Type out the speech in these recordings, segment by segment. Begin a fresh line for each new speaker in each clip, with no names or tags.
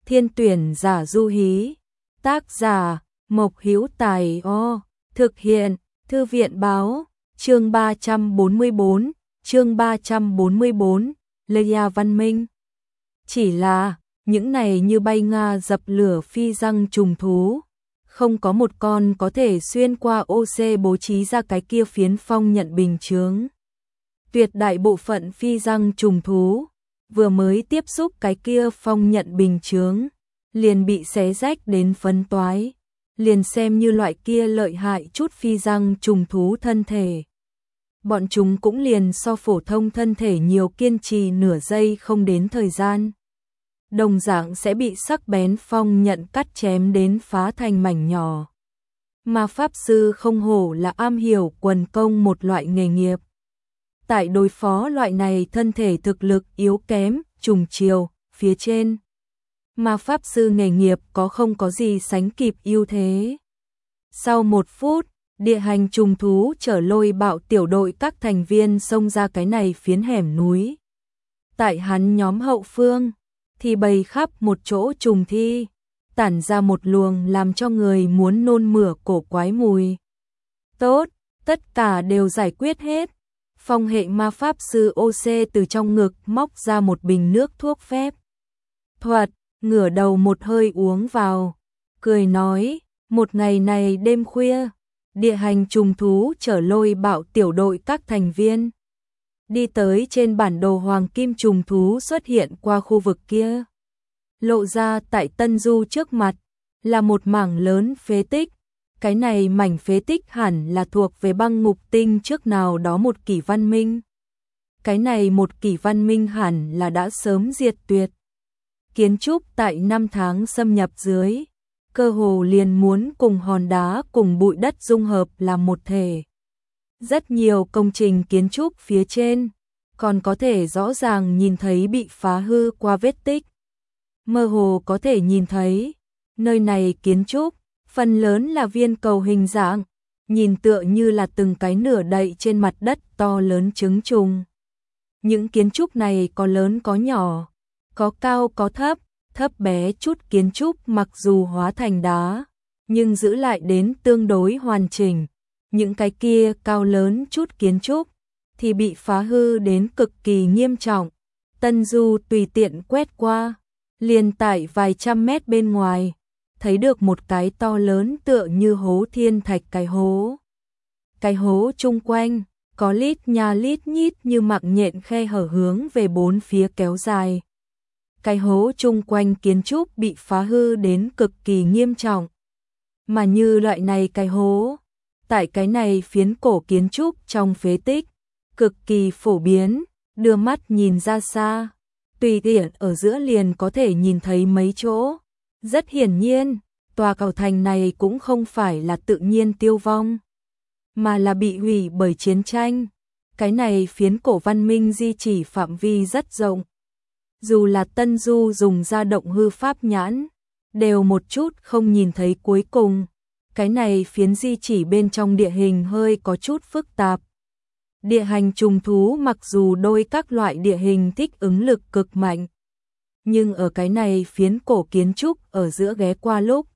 Thiên tuyển giả du hí. Tác giả Mộc Hữu Tài. Thực hiện Thư viện báo. Chương 344. Chương 344. Leia văn minh. Chỉ là những này như bay Nga dập lửa phi răng trùng thú, không có một con có thể xuyên qua OC bố trí ra cái kia phiến phong nhận bình chướng. Tuyệt đại bộ phận phi răng trùng thú vừa mới tiếp xúc cái kia phong nhận bình chướng, liền bị xé rách đến phấn toái, liền xem như loại kia lợi hại chút phi răng trùng thú thân thể. Bọn chúng cũng liền so phổ thông thân thể nhiều kiên trì nửa giây không đến thời gian. Đồng dạng sẽ bị sắc bén phong nhận cắt chém đến phá thành mảnh nhỏ. Mà Pháp Sư không hổ là am hiểu quần công một loại nghề nghiệp. Tại đối phó loại này thân thể thực lực yếu kém, trùng chiều, phía trên. Mà Pháp Sư nghề nghiệp không có gì sánh kịp ưu thế. Sau 1 phút, địa hành trùng thú chở lôi bạo tiểu đội các thành viên xông ra cái này phiến hẻm núi. Tại hắn nhóm hậu phương thì bày khắp một chỗ trùng thi, tản ra một luồng làm cho người muốn nôn mửa cổ quái mùi. Tốt, tất cả đều giải quyết hết. Phong hệ ma Pháp Sư OC từ trong ngực móc ra một bình nước thuốc phép thuật, ngửa đầu một hơi uống vào, cười nói, một ngày này đêm khuya, địa hành trùng thú chở lôi bạo tiểu đội các thành viên đi tới trên bản đồ hoàng kim trùng thú xuất hiện qua khu vực kia. Lộ ra tại Tân Du trước mặt là một mảng lớn phế tích. Cái này mảnh phế tích hẳn là thuộc về băng ngục tinh trước nào đó một kỷ văn minh. Cái này một kỷ văn minh hẳn là đã sớm diệt tuyệt. Kiến trúc tại 5 tháng xâm nhập dưới, cơ hồ liền muốn cùng hòn đá cùng bụi đất dung hợp làm một thể. Rất nhiều công trình kiến trúc phía trên còn có thể rõ ràng nhìn thấy bị phá hư qua vết tích. Mơ hồ có thể nhìn thấy nơi này kiến trúc phần lớn là viên cầu hình dạng, nhìn tựa như là từng cái nửa đậy trên mặt đất to lớn trứng trùng. Những kiến trúc này có lớn có nhỏ, có cao có thấp, thấp bé chút kiến trúc mặc dù hóa thành đá, nhưng giữ lại đến tương đối hoàn chỉnh. Những cái kia cao lớn chút kiến trúc thì bị phá hư đến cực kỳ nghiêm trọng. Tân Du tùy tiện quét qua, liền tại vài trăm mét bên ngoài, thấy được một cái to lớn tựa như hố thiên thạch cái hố. Cái hố chung quanh có lít nha lít nhít như mạng nhện khe hở hướng về bốn phía kéo dài. Cái hố chung quanh kiến trúc bị phá hư đến cực kỳ nghiêm trọng. Mà như loại này cái hố, tại cái này phiến cổ kiến trúc trong phế tích, cực kỳ phổ biến, đưa mắt nhìn ra xa, tùy tiện ở giữa liền có thể nhìn thấy mấy chỗ. Rất hiển nhiên, tòa cầu thành này cũng không phải là tự nhiên tiêu vong, mà là bị hủy bởi chiến tranh. Cái này phiến cổ văn minh di chỉ phạm vi rất rộng. Dù là Tân Du dùng ra động hư pháp nhãn, đều một chút không nhìn thấy cuối cùng. Cái này phiến di chỉ bên trong địa hình hơi có chút phức tạp. Địa hành trùng thú mặc dù đôi các loại địa hình thích ứng lực cực mạnh, nhưng ở cái này phiến cổ kiến trúc ở giữa ghé qua lúc,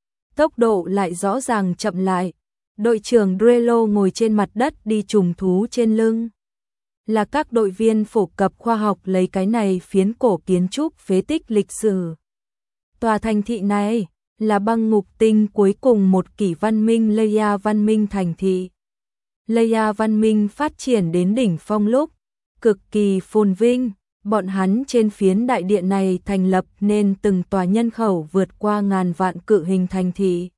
tốc độ lại rõ ràng chậm lại. Đội trưởng Drello ngồi trên mặt đất đi trùng thú trên lưng. Là các đội viên phổ cập khoa học lấy cái này phiến cổ kiến trúc phế tích lịch sử. Tòa thành thị này là băng ngục tinh cuối cùng một kỷ văn minh Leia văn minh thành thị. Leia văn minh phát triển đến đỉnh phong lúc, cực kỳ phồn vinh. Bọn hắn trên phiến đại địa này thành lập nên từng tòa nhân khẩu vượt qua ngàn vạn cự hình thành thị.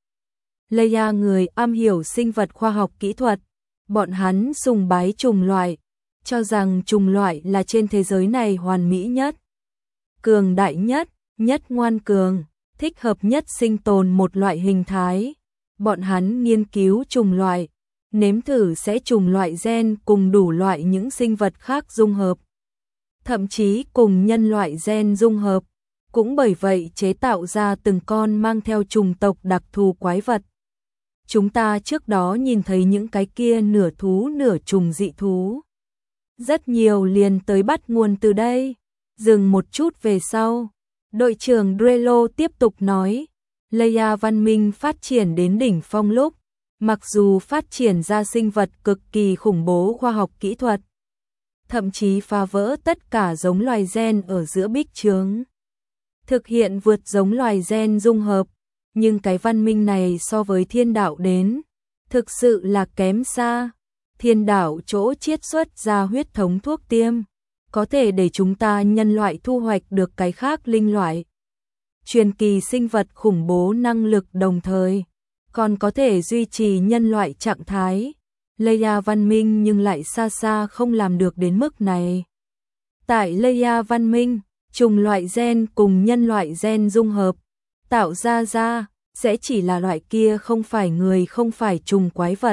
Leia người am hiểu sinh vật khoa học kỹ thuật, bọn hắn sùng bái trùng loại, cho rằng trùng loại là trên thế giới này hoàn mỹ nhất, cường đại nhất, nhất ngoan cường, thích hợp nhất sinh tồn một loại hình thái. Bọn hắn nghiên cứu trùng loại, nếm thử sẽ trùng loại gen cùng đủ loại những sinh vật khác dung hợp, thậm chí cùng nhân loại gen dung hợp, cũng bởi vậy chế tạo ra từng con mang theo chủng tộc đặc thù quái vật. Chúng ta trước đó nhìn thấy những cái kia nửa thú nửa trùng dị thú, rất nhiều liền tới bắt nguồn từ đây. Dừng một chút về sau, Đội trưởng Drelo tiếp tục nói, Leia văn minh phát triển đến đỉnh phong lúc, mặc dù phát triển ra sinh vật cực kỳ khủng bố khoa học kỹ thuật, thậm chí phá vỡ tất cả giống loài gen ở giữa bích chướng, thực hiện vượt giống loài gen dung hợp, nhưng cái văn minh này so với thiên đạo đến, thực sự là kém xa. Thiên đạo chỗ chiết xuất ra huyết thống thuốc tiêm, có thể để chúng ta nhân loại thu hoạch được cái khác linh loại. Truyền kỳ sinh vật khủng bố năng lực đồng thời, còn có thể duy trì nhân loại trạng thái. Leia văn minh nhưng lại xa xa không làm được đến mức này. Tại Leia văn minh, chủng loại gen cùng nhân loại gen dung hợp, tạo ra sẽ chỉ là loại kia không phải người không phải trùng quái vật.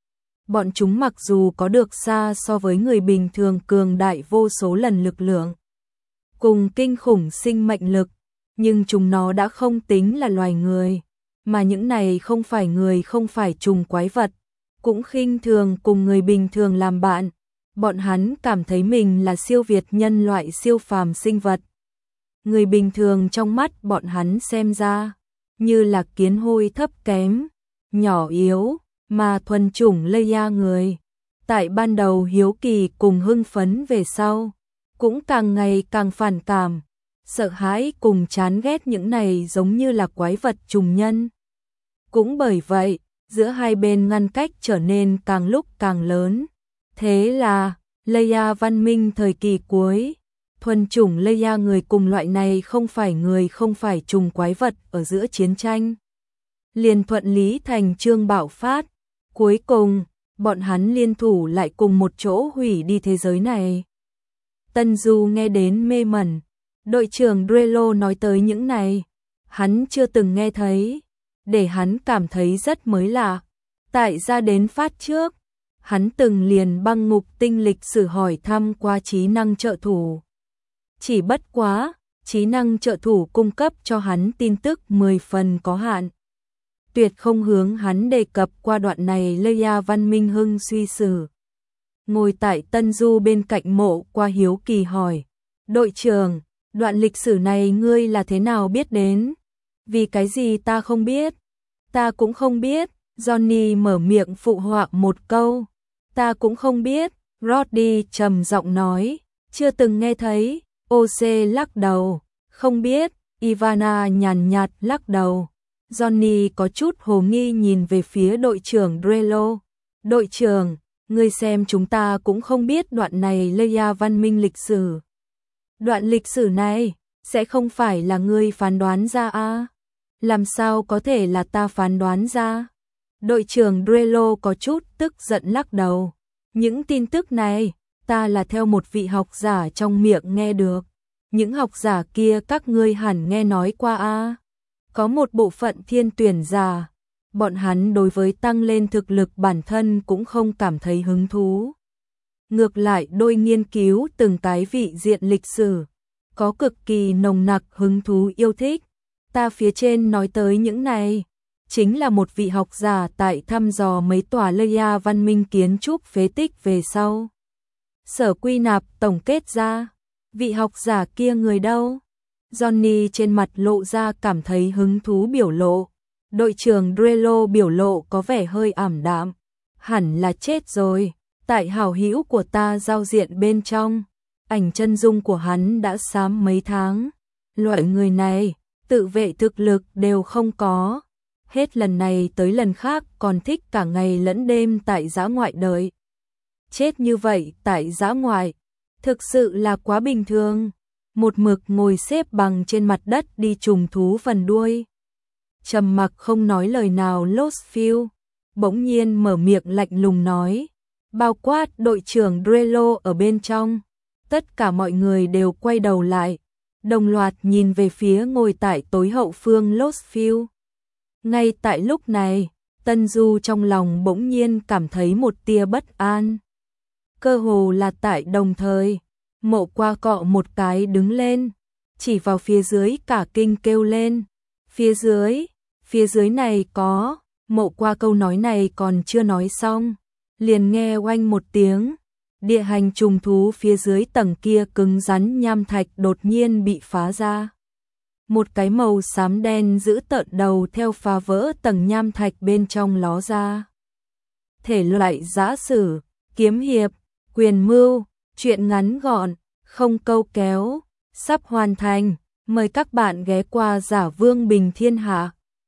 Bọn chúng mặc dù có được xa so với người bình thường cường đại vô số lần lực lượng, cùng kinh khủng sinh mệnh lực, nhưng chúng nó đã không tính là loài người, mà những này không phải người không phải trùng quái vật, cũng khinh thường cùng người bình thường làm bạn. Bọn hắn cảm thấy mình là siêu việt nhân loại siêu phàm sinh vật. Người bình thường trong mắt bọn hắn xem ra như là kiến hôi thấp kém, nhỏ yếu, mà thuần chủng Leia người. Tại ban đầu hiếu kỳ cùng hưng phấn về sau, cũng càng ngày càng phản cảm, sợ hãi cùng chán ghét những này giống như là quái vật trùng nhân. Cũng bởi vậy, giữa hai bên ngăn cách trở nên càng lúc càng lớn. Thế là, Leia văn minh thời kỳ cuối, thuần chủng Leia người cùng loại này không phải người không phải trùng quái vật ở giữa chiến tranh, liền thuận lý thành chương bạo phát. Cuối cùng, bọn hắn liên thủ lại cùng một chỗ hủy đi thế giới này. Tân Du nghe đến mê mẩn, đội trưởng Drelo nói tới những này, hắn chưa từng nghe thấy, để hắn cảm thấy rất mới lạ. Tại ra đến phát trước, hắn từng liền băng ngục tinh lịch sử hỏi thăm qua trí năng trợ thủ. Chỉ bất quá, trí năng trợ thủ cung cấp cho hắn tin tức 10 phần có hạn, tuyệt không hướng hắn đề cập qua đoạn này Leia văn minh hưng suy sử. Ngồi tại Tân Du bên cạnh Mộ Qua hiếu kỳ hỏi, đội trưởng, đoạn lịch sử này ngươi là thế nào biết đến? Vì cái gì ta không biết? Ta cũng không biết. Johnny mở miệng phụ họa một câu. Ta cũng không biết. Roddy trầm giọng nói, chưa từng nghe thấy. OC lắc đầu, không biết. Ivana nhàn nhạt lắc đầu. Johnny có chút hồ nghi nhìn về phía đội trưởng Drelo. Đội trưởng, ngươi xem chúng ta cũng không biết đoạn này Leia văn minh lịch sử. Đoạn lịch sử này, sẽ không phải là ngươi phán đoán ra à? Làm sao có thể là ta phán đoán ra? Đội trưởng Drelo có chút tức giận lắc đầu. Những tin tức này, ta là theo một vị học giả trong miệng nghe được. Những học giả kia các ngươi hẳn nghe nói qua à? Có một bộ phận thiên tuyển giả, bọn hắn đối với tăng lên thực lực bản thân cũng không cảm thấy hứng thú. Ngược lại đôi nghiên cứu từng cái vị diện lịch sử, có cực kỳ nồng nặc hứng thú yêu thích. Ta phía trên nói tới những này, chính là một vị học giả tại thăm dò mấy tòa Leia văn minh kiến trúc phế tích về sau. Sở quy nạp tổng kết ra, vị học giả kia người đâu? Johnny trên mặt lộ ra cảm thấy hứng thú biểu lộ. Đội trưởng Drelo biểu lộ có vẻ hơi ảm đạm. Hẳn là chết rồi. Tại hảo hữu của ta giao diện bên trong, ảnh chân dung của hắn đã xám mấy tháng. Loại người này, tự vệ thực lực đều không có. Hết lần này tới lần khác còn thích cả ngày lẫn đêm tại dã ngoại đợi. Chết như vậy tại dã ngoại, thực sự là quá bình thường. Một mực ngồi xếp bằng trên mặt đất đi trùng thú phần đuôi. Trầm mặc không nói lời nào Lostfield, bỗng nhiên mở miệng lạnh lùng nói, bao quát đội trưởng Drelo ở bên trong. Tất cả mọi người đều quay đầu lại, đồng loạt nhìn về phía ngồi tại tối hậu phương Lostfield. Ngay tại lúc này, Tân Du trong lòng bỗng nhiên cảm thấy một tia bất an. Cơ hồ là tại đồng thời, Mộ Qua cọ một cái đứng lên, chỉ vào phía dưới cả kinh kêu lên. Phía dưới này có. Mộ Qua câu nói này còn chưa nói xong, liền nghe oanh một tiếng, địa hành trùng thú phía dưới tầng kia cứng rắn nham thạch đột nhiên bị phá ra. một cái màu xám đen giữ tợn đầu theo phá vỡ tầng nham thạch bên trong ló ra. Thể loại giã sử, kiếm hiệp, quyền mưu, truyện ngắn gọn, không câu kéo, sắp hoàn thành. Mời các bạn ghé qua Giả Vương Bình Thiên Hạ.